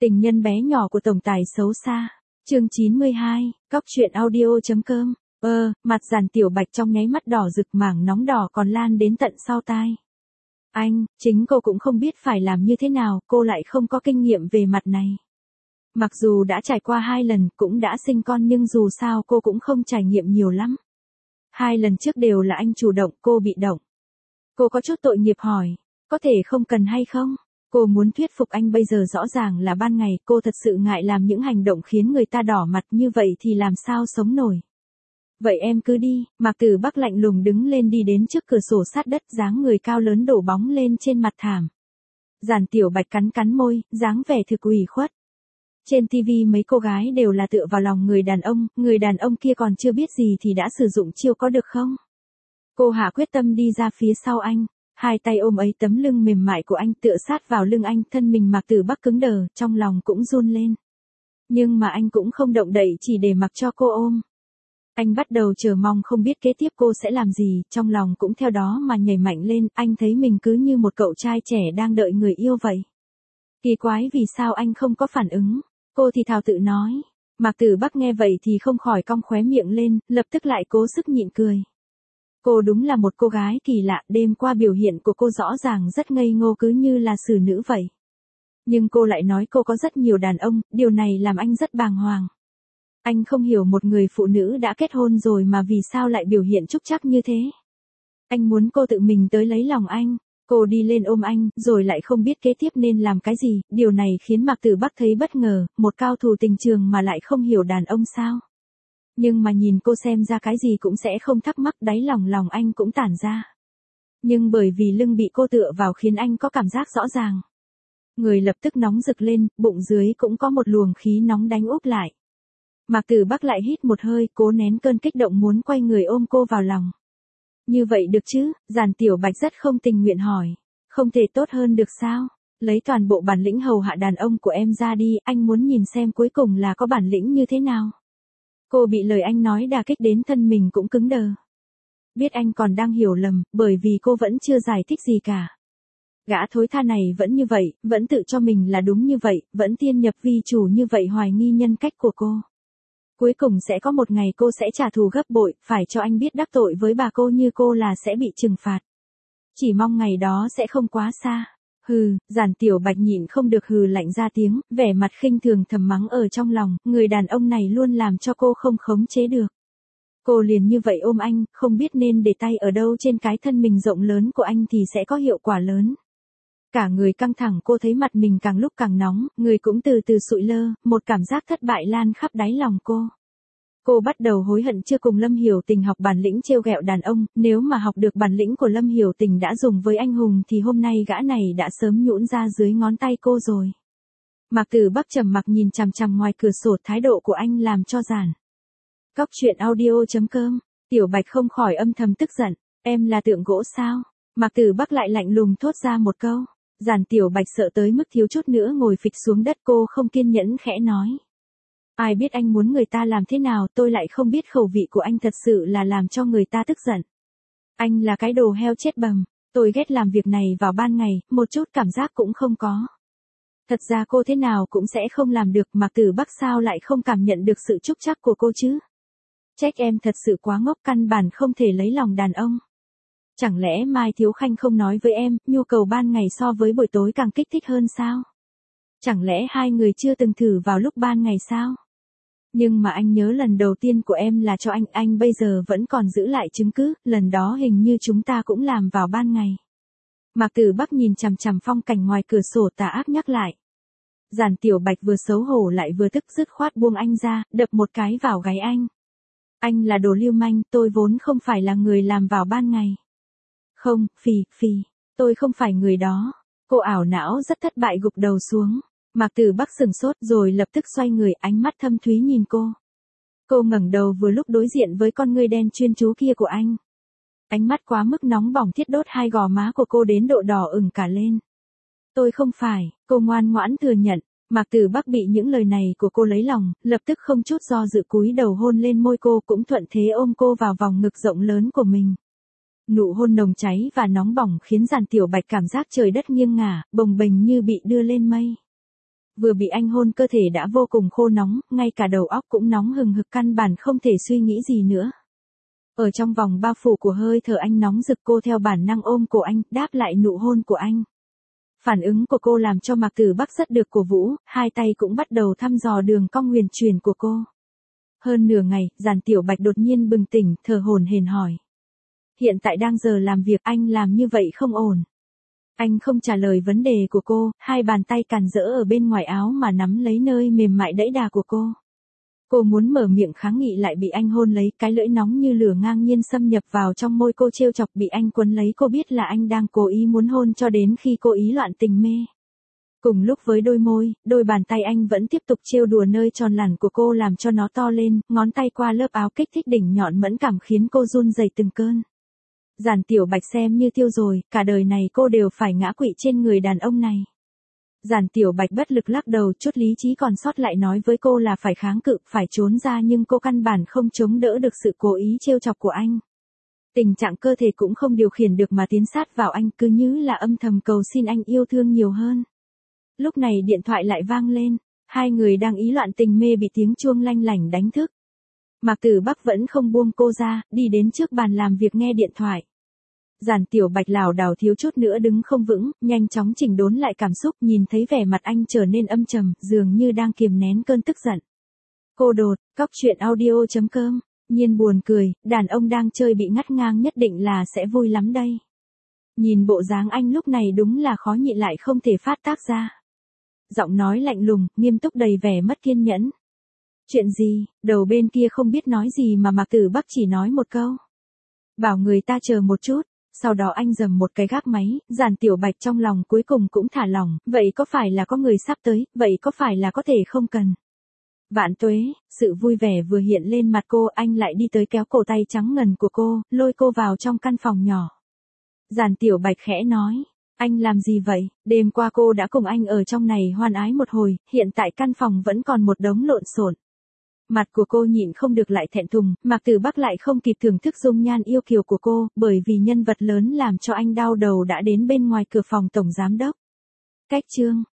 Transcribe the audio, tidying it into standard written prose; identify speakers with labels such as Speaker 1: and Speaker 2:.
Speaker 1: Tình nhân bé nhỏ của tổng tài xấu xa. Chương 92, Cóc truyện audio.com. Mặt Giản Tiểu Bạch trong nháy mắt đỏ rực, mảng nóng đỏ còn lan đến tận sau tai. Chính cô cũng không biết phải làm như thế nào, cô lại không có kinh nghiệm về mặt này. Mặc dù đã trải qua 2 lần, cũng đã sinh con nhưng dù sao cô cũng không trải nghiệm nhiều lắm. 2 lần trước đều là anh chủ động, cô bị động. Cô có chút tội nghiệp hỏi, có thể không cần hay không? Cô muốn thuyết phục anh bây giờ rõ ràng là ban ngày, cô thật sự ngại làm những hành động khiến người ta đỏ mặt như vậy thì làm sao sống nổi. Vậy em cứ đi. Mạc Tử Bắc lạnh lùng đứng lên đi đến trước cửa sổ sát đất, dáng người cao lớn đổ bóng lên trên mặt thảm. Giản Tiểu Bạch cắn cắn môi, dáng vẻ thực ủy khuất. Trên TV mấy cô gái đều là tựa vào lòng người đàn ông kia còn chưa biết gì thì đã sử dụng chiêu có được không? Cô hạ quyết tâm đi ra phía sau anh, 2 tay ôm ấy tấm lưng mềm mại của anh, tựa sát vào lưng anh, thân mình Mạc Tử Bắc cứng đờ, trong lòng cũng run lên. Nhưng mà anh cũng không động đậy, chỉ để mặc cho cô ôm. Anh bắt đầu chờ mong không biết kế tiếp cô sẽ làm gì, trong lòng cũng theo đó mà nhảy mạnh lên, anh thấy mình cứ như một cậu trai trẻ đang đợi người yêu vậy. Kỳ quái vì sao anh không có phản ứng, cô thì thào tự nói. Mạc Tử Bắc nghe vậy thì không khỏi cong khóe miệng lên, lập tức lại cố sức nhịn cười. Cô đúng là một cô gái kỳ lạ, đêm qua biểu hiện của cô rõ ràng rất ngây ngô cứ như là xử nữ vậy. Nhưng cô lại nói cô có rất nhiều đàn ông, điều này làm anh rất bàng hoàng. Anh không hiểu một người phụ nữ đã kết hôn rồi mà vì sao lại biểu hiện trúc trắc như thế. Anh muốn cô tự mình tới lấy lòng anh. Cô đi lên ôm anh, rồi lại không biết kế tiếp nên làm cái gì, điều này khiến Mạc Tử Bắc thấy bất ngờ, một cao thủ tình trường mà lại không hiểu đàn ông sao. Nhưng mà nhìn cô xem ra cái gì cũng sẽ không thắc mắc, đáy lòng anh cũng tản ra. Nhưng bởi vì lưng bị cô tựa vào khiến anh có cảm giác rõ ràng. Người lập tức nóng rực lên, bụng dưới cũng có một luồng khí nóng đánh úp lại. Mạc Tử Bắc lại hít một hơi, cố nén cơn kích động muốn quay người ôm cô vào lòng. Như vậy được chứ? Giản Tiểu Bạch rất không tình nguyện hỏi. Không thể tốt hơn được sao? Lấy toàn bộ bản lĩnh hầu hạ đàn ông của em ra đi, anh muốn nhìn xem cuối cùng là có bản lĩnh như thế nào. Cô bị lời anh nói đả kích đến thân mình cũng cứng đờ. Biết anh còn đang hiểu lầm, bởi vì cô vẫn chưa giải thích gì cả. Gã thối tha này vẫn như vậy, vẫn tự cho mình là đúng như vậy, vẫn tiên nhập vi chủ như vậy, hoài nghi nhân cách của cô. Cuối cùng sẽ có một ngày cô sẽ trả thù gấp bội, phải cho anh biết đắc tội với bà cô như cô là sẽ bị trừng phạt. Chỉ mong ngày đó sẽ không quá xa. Giản Tiểu Bạch nhịn không được hừ lạnh ra tiếng, vẻ mặt khinh thường thầm mắng ở trong lòng, người đàn ông này luôn làm cho cô không khống chế được. Cô liền như vậy ôm anh, không biết nên để tay ở đâu trên cái thân mình rộng lớn của anh thì sẽ có hiệu quả lớn. Cả người căng thẳng, cô thấy mặt mình càng lúc càng nóng, người cũng từ từ sụi lơ, một cảm giác thất bại lan khắp đáy lòng cô. Cô bắt đầu hối hận chưa cùng Lâm Hiểu Tình học bản lĩnh trêu ghẹo đàn ông, nếu mà học được bản lĩnh của Lâm Hiểu Tình đã dùng với anh hùng thì hôm nay gã này đã sớm nhũn ra dưới ngón tay cô rồi. Mạc Tử Bắc trầm mặc nhìn chằm chằm ngoài cửa sổ, thái độ của anh làm cho Giản. Cóc truyện audio.com. Tiểu Bạch không khỏi âm thầm tức giận, em là tượng gỗ sao? Mạc Tử Bắc lại lạnh lùng thốt ra một câu. Giản Tiểu Bạch sợ tới mức thiếu chút nữa ngồi phịch xuống đất, cô không kiên nhẫn khẽ nói. Ai biết anh muốn người ta làm thế nào, tôi lại không biết khẩu vị của anh thật sự là làm cho người ta tức giận. Anh là cái đồ heo chết bầm, tôi ghét làm việc này vào ban ngày, một chút cảm giác cũng không có. Thật ra cô thế nào cũng sẽ không làm được, Mạc Tử Bắc sao lại không cảm nhận được sự trúc trắc của cô chứ? Trách em thật sự quá ngốc, căn bản không thể lấy lòng đàn ông. Chẳng lẽ Mai Thiếu Khanh không nói với em, nhu cầu ban ngày so với buổi tối càng kích thích hơn sao? Chẳng lẽ hai người chưa từng thử vào lúc ban ngày sao? Nhưng mà anh nhớ lần đầu tiên của em là cho anh bây giờ vẫn còn giữ lại chứng cứ, lần đó hình như chúng ta cũng làm vào ban ngày. Mạc Tử Bắc nhìn chằm chằm phong cảnh ngoài cửa sổ, tà ác nhắc lại. Giản Tiểu Bạch vừa xấu hổ lại vừa tức, dứt khoát buông anh ra, đập một cái vào gáy anh. Anh là đồ lưu manh, tôi vốn không phải là người làm vào ban ngày. Không, tôi không phải người đó. Cô ảo não rất thất bại gục đầu xuống. Mạc Tử Bắc sừng sốt rồi lập tức xoay người, ánh mắt thâm thúy nhìn cô. Cô ngẩng đầu vừa lúc đối diện với con ngươi đen chuyên chú kia của anh. Ánh mắt quá mức nóng bỏng thiết đốt hai gò má của cô đến độ đỏ ửng cả lên. Tôi không phải, cô ngoan ngoãn thừa nhận. Mạc Tử Bắc bị những lời này của cô lấy lòng, lập tức không chút do dự cúi đầu hôn lên môi cô, cũng thuận thế ôm cô vào vòng ngực rộng lớn của mình. Nụ hôn nồng cháy và nóng bỏng khiến Giản Tiểu Bạch cảm giác trời đất nghiêng ngả, bồng bềnh như bị đưa lên mây. Vừa bị anh hôn cơ thể đã vô cùng khô nóng, ngay cả đầu óc cũng nóng hừng hực căn bản không thể suy nghĩ gì nữa. Ở trong vòng bao phủ của hơi thở anh nóng rực cô theo bản năng ôm cổ anh, đáp lại nụ hôn của anh. Phản ứng của cô làm cho Mạc Tử Bắc rất được cổ vũ, hai tay cũng bắt đầu thăm dò đường cong huyền chuyển của cô. Hơn nửa ngày, Giản Tiểu Bạch đột nhiên bừng tỉnh, thở hổn hển hỏi. Hiện tại đang giờ làm việc, anh làm như vậy không ổn. Anh không trả lời vấn đề của cô, hai bàn tay càn rỡ ở bên ngoài áo mà nắm lấy nơi mềm mại đẫy đà của cô. Cô muốn mở miệng kháng nghị lại bị anh hôn lấy, cái lưỡi nóng như lửa ngang nhiên xâm nhập vào trong môi cô trêu chọc, bị anh quấn lấy. Cô biết là anh đang cố ý muốn hôn cho đến khi cô ý loạn tình mê. Cùng lúc với đôi môi, đôi bàn tay anh vẫn tiếp tục trêu đùa nơi tròn lẳn của cô làm cho nó to lên, ngón tay qua lớp áo kích thích đỉnh nhọn mẫn cảm khiến cô run rẩy từng cơn. Giản Tiểu Bạch xem như tiêu rồi, cả đời này cô đều phải ngã quỵ trên người đàn ông này. Giản Tiểu Bạch bất lực lắc đầu, chút lý trí còn sót lại nói với cô là phải kháng cự, phải trốn ra, nhưng cô căn bản không chống đỡ được sự cố ý trêu chọc của anh. Tình trạng cơ thể cũng không điều khiển được mà tiến sát vào anh, cứ như là âm thầm cầu xin anh yêu thương nhiều hơn. Lúc này điện thoại lại vang lên, hai người đang ý loạn tình mê bị tiếng chuông lanh lảnh đánh thức. Mạc Tử Bắc vẫn không buông cô ra, đi đến trước bàn làm việc nghe điện thoại. Giản Tiểu Bạch lảo đảo thiếu chút nữa đứng không vững, nhanh chóng chỉnh đốn lại cảm xúc, nhìn thấy vẻ mặt anh trở nên âm trầm, dường như đang kiềm nén cơn tức giận. Cô đột, cóc truyện audio.com, Nhiên buồn cười, đàn ông đang chơi bị ngắt ngang nhất định là sẽ vui lắm đây. Nhìn bộ dáng anh lúc này đúng là khó nhịn lại không thể phát tác ra. Giọng nói lạnh lùng, nghiêm túc đầy vẻ mất kiên nhẫn. Chuyện gì, đầu bên kia không biết nói gì mà Mạc Tử Bắc chỉ nói một câu. Bảo người ta chờ một chút. Sau đó anh dầm một cái gác máy, Giản Tiểu Bạch trong lòng cuối cùng cũng thả lỏng, vậy có phải là có người sắp tới, vậy có phải là có thể không cần. Vạn tuế, sự vui vẻ vừa hiện lên mặt cô, anh lại đi tới kéo cổ tay trắng ngần của cô, lôi cô vào trong căn phòng nhỏ. Giản Tiểu Bạch khẽ nói, anh làm gì vậy, đêm qua cô đã cùng anh ở trong này hoan ái một hồi, hiện tại căn phòng vẫn còn một đống lộn xộn. Mặt của cô nhịn không được lại thẹn thùng, Mạc Tử Bắc lại không kịp thưởng thức dung nhan yêu kiều của cô, bởi vì nhân vật lớn làm cho anh đau đầu đã đến bên ngoài cửa phòng tổng giám đốc. Cách chương